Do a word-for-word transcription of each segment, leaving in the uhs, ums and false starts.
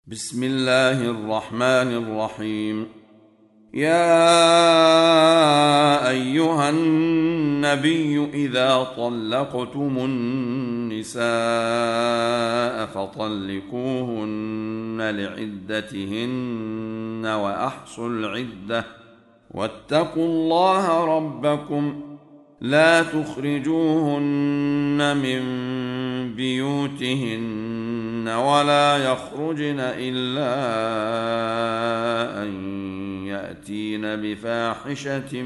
بسم الله الرحمن الرحيم. يا أيها النبي إذا طلقتم النساء فطلقوهن لعدتهن وأحصوا العدة واتقوا الله ربكم لا تخرجوهن من بيوتهن ولا يخرجن إلا أن يأتين بفاحشة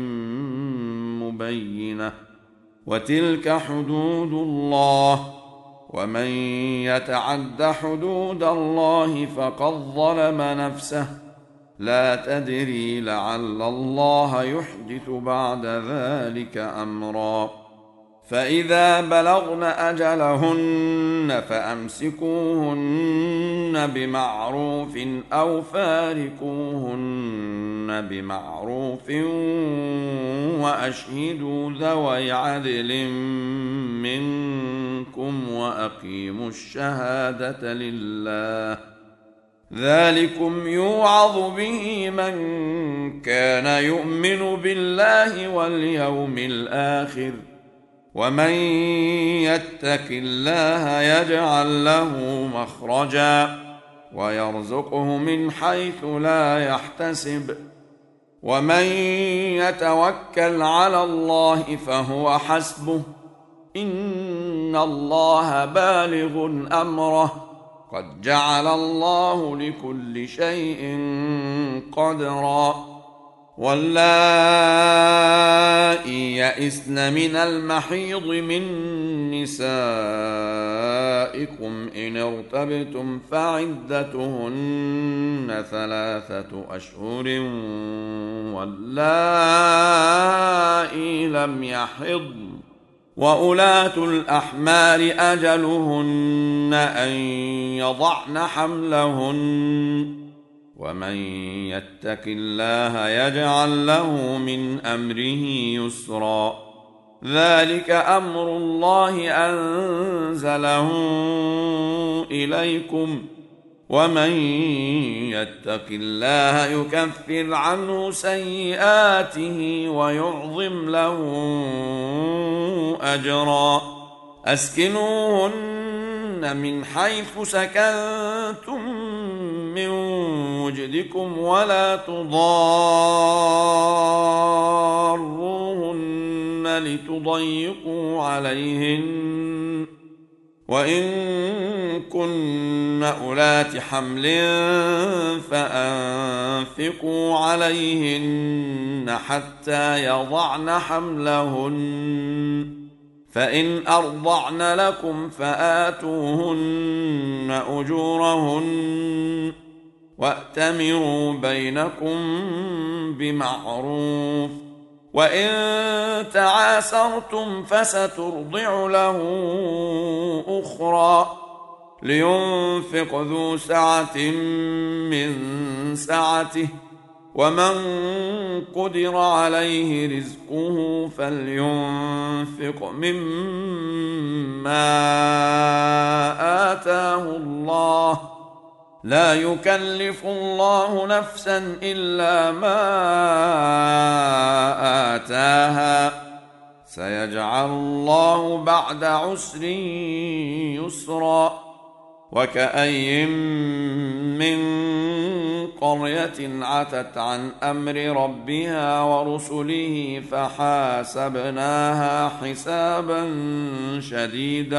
مبينة وتلك حدود الله ومن يتعد حدود الله فقد ظلم نفسه لا تدري لعل الله يحدث بعد ذلك أمرا. فإذا بلغن أجلهن فأمسكوهن بمعروف أو فارقوهن بمعروف وأشهدوا ذوي عدل منكم وأقيموا الشهادة لله ذلكم يوعظ به من كان يؤمن بالله واليوم الآخر ومن يتق الله يجعل له مخرجا ويرزقه من حيث لا يحتسب ومن يتوكل على الله فهو حسبه إن الله بالغ أمره قد جعل الله لكل شيء قدرا. واللائي يئسن من المحيض من نسائكم إن ارتبتم فعدتهن ثلاثة أشهر واللائي لم يحضن وأولاة الأحمال أجلهن أن يضعن حملهن ومن يتق الله يجعل له من أمره يسرا. ذلك أمر الله أنزله إليكم ومن يتق الله يكفر عنه سيئاته ويعظم له أجرا. أسكنوهن من حيث سكنتم من وجدكم ولا تضاروهن لتضيقوا عليهن وإن كن أولات حمل فأنفقوا عليهن حتى يضعن حملهن فإن أرضعن لكم فآتوهن أجورهن وأتمروا بينكم بمعروف وإن تعاسرتم فسترضع له أخرى لينفق ذو سعة من سعته ومن قدر عليه رزقه فلينفق مما آتاه الله لا يكلف الله نفسا إلا ما آتاها سيجعل الله بعد عسر يسرا. وكأي من قرية عتت عن أمر ربها ورسله فحاسبناها حسابا شديدا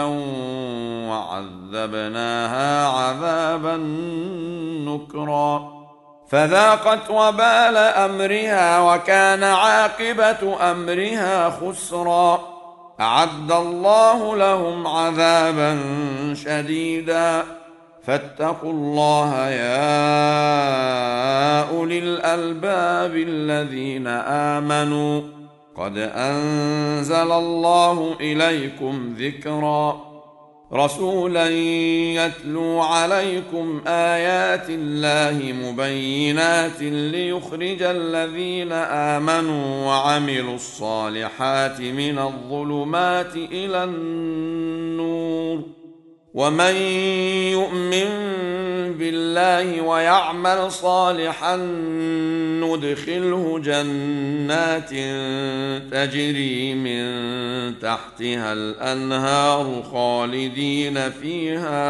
وعذبناها عذابا نكرا فذاقت وبال أمرها وكان عاقبة أمرها خسرا. أعد الله لهم عذابا شديدا فاتقوا الله يا أولي الألباب الذين آمنوا قد أنزل الله إليكم ذكرا رسولا يتلو عليكم آيات الله مبينات ليخرج الذين آمنوا وعملوا الصالحات من الظلمات إلى النور ومن يؤمن بالله ويعمل صالحا ندخله جنات تجري من تحتها الأنهار خالدين فيها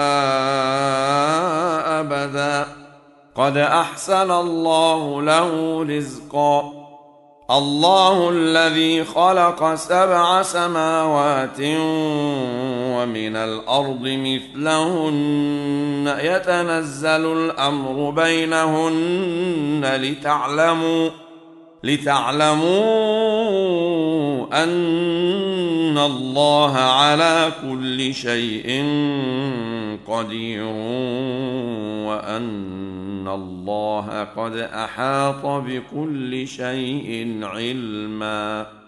أبدا قد أحسن الله له رزقا الله الذي خلق سبع سماوات ومن الأرض مثلهن يتنزل الأمر بينهن لتعلموا لتعلموا أن الله على كل شيء قدير وأن الله قد أحاط بكل شيء علما.